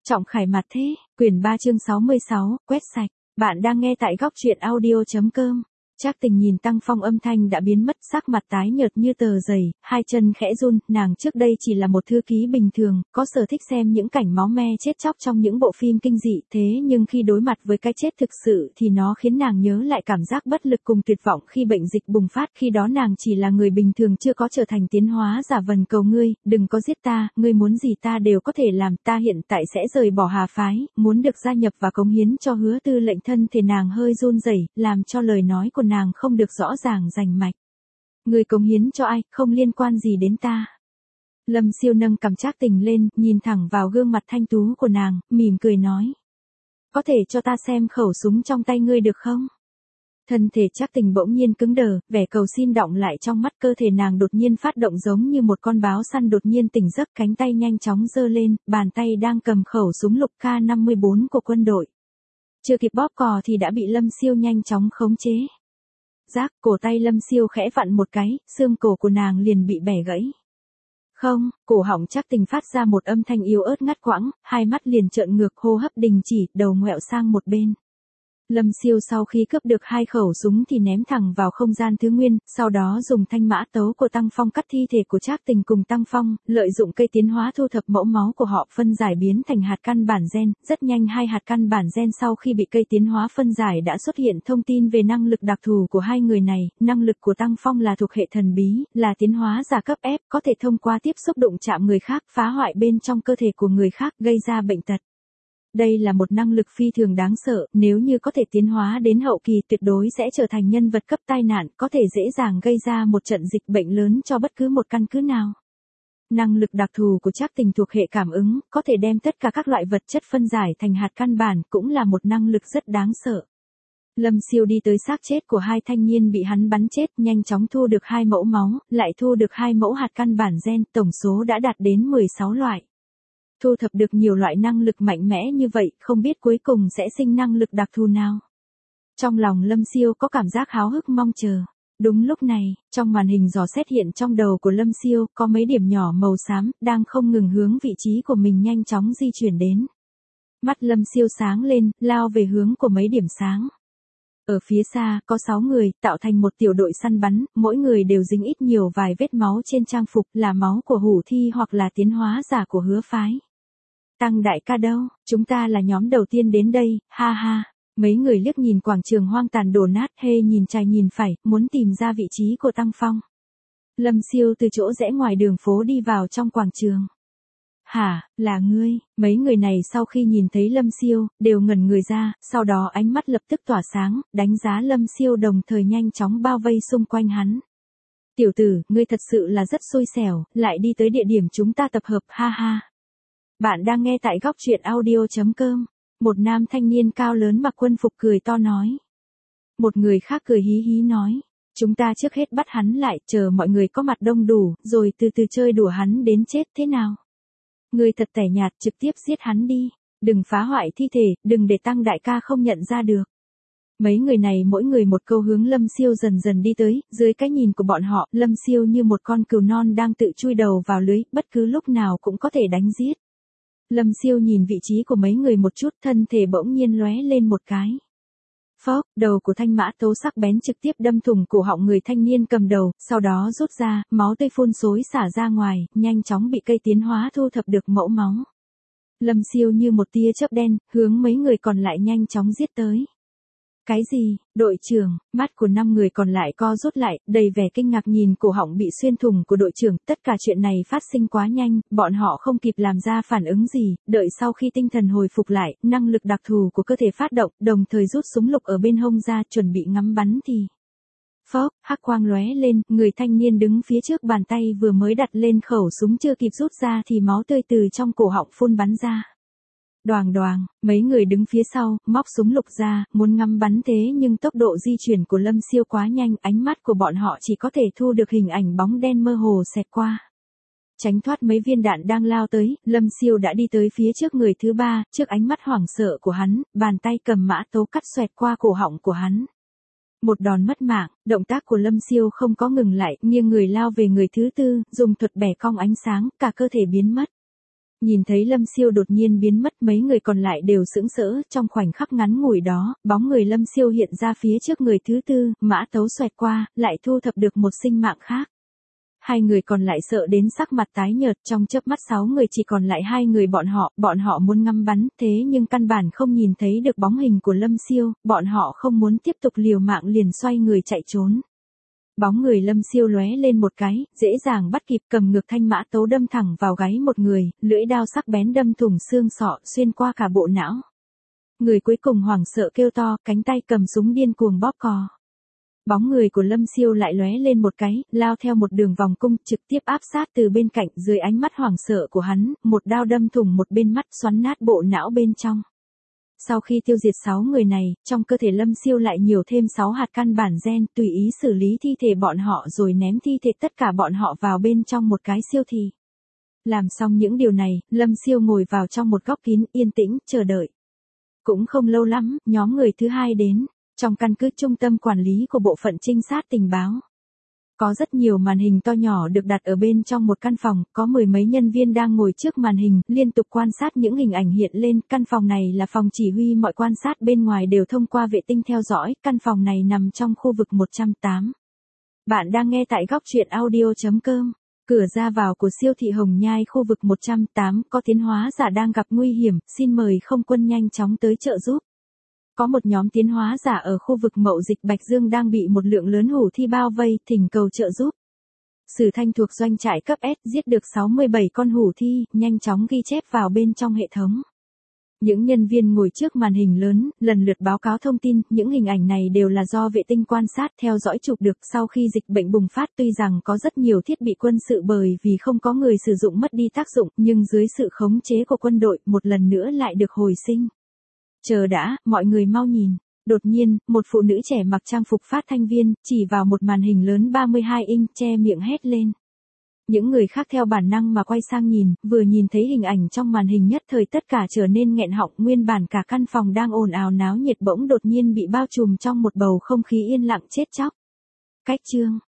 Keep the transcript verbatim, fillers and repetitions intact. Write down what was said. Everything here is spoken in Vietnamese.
Trọng Khải Mặt Thế, quyển ba chương sáu mươi sáu, quét sạch. Bạn đang nghe tại góc truyện audio chấm com. Trác Tình nhìn Tăng Phong âm thanh đã biến mất, sắc mặt tái nhợt như tờ giầy, hai chân khẽ run, nàng trước đây chỉ là một thư ký bình thường, có sở thích xem những cảnh máu me chết chóc trong những bộ phim kinh dị, thế nhưng khi đối mặt với cái chết thực sự thì nó khiến nàng nhớ lại cảm giác bất lực cùng tuyệt vọng khi bệnh dịch bùng phát, khi đó nàng chỉ là người bình thường chưa có trở thành tiến hóa giả. Vần cầu ngươi, đừng có giết ta, ngươi muốn gì ta đều có thể làm, ta hiện tại sẽ rời bỏ Hà phái, muốn được gia nhập và cống hiến cho Hứa Tư lệnh. Thân thể nàng hơi run rẩy, làm cho lời nói của nàng không được rõ ràng rành mạch. Người cống hiến cho ai, không liên quan gì đến ta. Lâm Siêu nâng cằm Trác Tình lên, nhìn thẳng vào gương mặt thanh tú của nàng, mỉm cười nói. Có thể cho ta xem khẩu súng trong tay ngươi được không? Thân thể Trác Tình bỗng nhiên cứng đờ, vẻ cầu xin đọng lại trong mắt, cơ thể nàng đột nhiên phát động giống như một con báo săn đột nhiên tỉnh giấc, cánh tay nhanh chóng giơ lên, bàn tay đang cầm khẩu súng lục K năm mươi bốn của quân đội. Chưa kịp bóp cò thì đã bị Lâm Siêu nhanh chóng khống chế. Rác, cổ tay Lâm Siêu khẽ vặn một cái, xương cổ của nàng liền bị bẻ gãy. Không, cổ họng Trác Tình phát ra một âm thanh yếu ớt ngắt quãng, hai mắt liền trợn ngược, hô hấp đình chỉ, đầu ngoẹo sang một bên. Lâm Siêu sau khi cướp được hai khẩu súng thì ném thẳng vào không gian thứ nguyên, sau đó dùng thanh mã tấu của Tăng Phong cắt thi thể của Trác Tình cùng Tăng Phong, lợi dụng cây tiến hóa thu thập mẫu máu của họ phân giải biến thành hạt căn bản gen. Rất nhanh hai hạt căn bản gen sau khi bị cây tiến hóa phân giải đã xuất hiện thông tin về năng lực đặc thù của hai người này. Năng lực của Tăng Phong là thuộc hệ thần bí, là tiến hóa giả cấp F, có thể thông qua tiếp xúc đụng chạm người khác, phá hoại bên trong cơ thể của người khác, gây ra bệnh tật. Đây là một năng lực phi thường đáng sợ, nếu như có thể tiến hóa đến hậu kỳ tuyệt đối sẽ trở thành nhân vật cấp tai nạn, có thể dễ dàng gây ra một trận dịch bệnh lớn cho bất cứ một căn cứ nào. Năng lực đặc thù của Trác Tình thuộc hệ cảm ứng, có thể đem tất cả các loại vật chất phân giải thành hạt căn bản, cũng là một năng lực rất đáng sợ. Lâm Siêu đi tới xác chết của hai thanh niên bị hắn bắn chết, nhanh chóng thu được hai mẫu máu, lại thu được hai mẫu hạt căn bản gen, tổng số đã đạt đến mười sáu loại. Thu thập được nhiều loại năng lực mạnh mẽ như vậy, không biết cuối cùng sẽ sinh năng lực đặc thù nào. Trong lòng Lâm Siêu có cảm giác háo hức mong chờ. Đúng lúc này, trong màn hình dò xét hiện trong đầu của Lâm Siêu, có mấy điểm nhỏ màu xám, đang không ngừng hướng vị trí của mình nhanh chóng di chuyển đến. Mắt Lâm Siêu sáng lên, lao về hướng của mấy điểm sáng. Ở phía xa, có sáu người, tạo thành một tiểu đội săn bắn, mỗi người đều dính ít nhiều vài vết máu trên trang phục, là máu của hủ thi hoặc là tiến hóa giả của Hứa phái. Tăng đại ca đâu, chúng ta là nhóm đầu tiên đến đây, ha ha. Mấy người liếc nhìn quảng trường hoang tàn đổ nát, hê nhìn trái nhìn phải, muốn tìm ra vị trí của Tăng Phong. Lâm Siêu từ chỗ rẽ ngoài đường phố đi vào trong quảng trường. Hả, là ngươi? Mấy người này sau khi nhìn thấy Lâm Siêu, đều ngẩn người ra, sau đó ánh mắt lập tức tỏa sáng, đánh giá Lâm Siêu đồng thời nhanh chóng bao vây xung quanh hắn. Tiểu tử, ngươi thật sự là rất xui xẻo, lại đi tới địa điểm chúng ta tập hợp, ha ha. Bạn đang nghe tại góc truyện audio chấm com. Một nam thanh niên cao lớn mặc quân phục cười to nói. Một người khác cười hí hí nói. Chúng ta trước hết bắt hắn lại, chờ mọi người có mặt đông đủ, rồi từ từ chơi đùa hắn đến chết thế nào? Ngươi thật tẻ nhạt, trực tiếp giết hắn đi. Đừng phá hoại thi thể, đừng để Tăng đại ca không nhận ra được. Mấy người này mỗi người một câu hướng Lâm Siêu dần dần đi tới, dưới cái nhìn của bọn họ, Lâm Siêu như một con cừu non đang tự chui đầu vào lưới, bất cứ lúc nào cũng có thể đánh giết. Lâm Siêu nhìn vị trí của mấy người một chút, thân thể bỗng nhiên lóe lên một cái. Phốc, đầu của thanh mã tấu sắc bén trực tiếp đâm thủng cổ họng người thanh niên cầm đầu, sau đó rút ra, máu tươi phun xối xả ra ngoài, nhanh chóng bị cây tiến hóa thu thập được mẫu máu. Lâm Siêu như một tia chớp đen, hướng mấy người còn lại nhanh chóng giết tới. Cái gì, đội trưởng? Mắt của năm người còn lại co rút lại, đầy vẻ kinh ngạc nhìn cổ họng bị xuyên thủng của đội trưởng, tất cả chuyện này phát sinh quá nhanh, bọn họ không kịp làm ra phản ứng gì, đợi sau khi tinh thần hồi phục lại, năng lực đặc thù của cơ thể phát động, đồng thời rút súng lục ở bên hông ra, chuẩn bị ngắm bắn thì. Phốc, hắc quang lóe lên, người thanh niên đứng phía trước bàn tay vừa mới đặt lên khẩu súng chưa kịp rút ra thì máu tươi từ trong cổ họng phun bắn ra. Đoàng đoàng, mấy người đứng phía sau, móc súng lục ra, muốn ngắm bắn thế nhưng tốc độ di chuyển của Lâm Siêu quá nhanh, ánh mắt của bọn họ chỉ có thể thu được hình ảnh bóng đen mơ hồ xẹt qua. Tránh thoát mấy viên đạn đang lao tới, Lâm Siêu đã đi tới phía trước người thứ ba, trước ánh mắt hoảng sợ của hắn, bàn tay cầm mã tấu cắt xoẹt qua cổ họng của hắn. Một đòn mất mạng, động tác của Lâm Siêu không có ngừng lại, nghiêng người lao về người thứ tư, dùng thuật bẻ cong ánh sáng, cả cơ thể biến mất. Nhìn thấy Lâm Siêu đột nhiên biến mất, mấy người còn lại đều sững sỡ, trong khoảnh khắc ngắn ngủi đó, bóng người Lâm Siêu hiện ra phía trước người thứ tư, mã tấu xoẹt qua, lại thu thập được một sinh mạng khác. Hai người còn lại sợ đến sắc mặt tái nhợt, trong chớp mắt sáu người chỉ còn lại hai người bọn họ, bọn họ muốn ngắm bắn, thế nhưng căn bản không nhìn thấy được bóng hình của Lâm Siêu, bọn họ không muốn tiếp tục liều mạng liền xoay người chạy trốn. Bóng người Lâm Siêu lóe lên một cái, dễ dàng bắt kịp, cầm ngược thanh mã tấu đâm thẳng vào gáy một người, lưỡi đao sắc bén đâm thủng xương sọ, xuyên qua cả bộ não. Người cuối cùng hoảng sợ kêu to, cánh tay cầm súng điên cuồng bóp cò. Bóng người của Lâm Siêu lại lóe lên một cái, lao theo một đường vòng cung, trực tiếp áp sát từ bên cạnh, dưới ánh mắt hoảng sợ của hắn, một đao đâm thủng một bên mắt, xoắn nát bộ não bên trong. Sau khi tiêu diệt sáu người này, trong cơ thể Lâm Siêu lại nhiều thêm sáu hạt căn bản gen, tùy ý xử lý thi thể bọn họ rồi ném thi thể tất cả bọn họ vào bên trong một cái siêu thị. Làm xong những điều này, Lâm Siêu ngồi vào trong một góc kín, yên tĩnh, chờ đợi. Cũng không lâu lắm, nhóm người thứ hai đến. Trong căn cứ trung tâm quản lý của bộ phận trinh sát tình báo, có rất nhiều màn hình to nhỏ được đặt ở bên trong một căn phòng, có mười mấy nhân viên đang ngồi trước màn hình, liên tục quan sát những hình ảnh hiện lên. Căn phòng này là phòng chỉ huy, mọi quan sát bên ngoài đều thông qua vệ tinh theo dõi, căn phòng này nằm trong khu vực một trăm tám. Bạn đang nghe tại góc truyện audio chấm com. Cửa ra vào của siêu thị Hồng Nhai khu vực một trăm tám, có tiến hóa giả đang gặp nguy hiểm, xin mời không quân nhanh chóng tới trợ giúp. Có một nhóm tiến hóa giả ở khu vực mậu dịch Bạch Dương đang bị một lượng lớn hủ thi bao vây, thỉnh cầu trợ giúp. Sử Thanh thuộc doanh trại cấp S giết được sáu mươi bảy con hủ thi, nhanh chóng ghi chép vào bên trong hệ thống. Những nhân viên ngồi trước màn hình lớn, lần lượt báo cáo thông tin, những hình ảnh này đều là do vệ tinh quan sát theo dõi chụp được sau khi dịch bệnh bùng phát. Tuy rằng có rất nhiều thiết bị quân sự bởi vì không có người sử dụng mất đi tác dụng, nhưng dưới sự khống chế của quân đội, một lần nữa lại được hồi sinh. Chờ đã, mọi người mau nhìn. Đột nhiên, một phụ nữ trẻ mặc trang phục phát thanh viên, chỉ vào một màn hình lớn ba mươi hai inch, che miệng hét lên. Những người khác theo bản năng mà quay sang nhìn, vừa nhìn thấy hình ảnh trong màn hình nhất thời tất cả trở nên nghẹn họng, nguyên bản cả căn phòng đang ồn ào náo nhiệt bỗng đột nhiên bị bao trùm trong một bầu không khí yên lặng chết chóc. Cách chương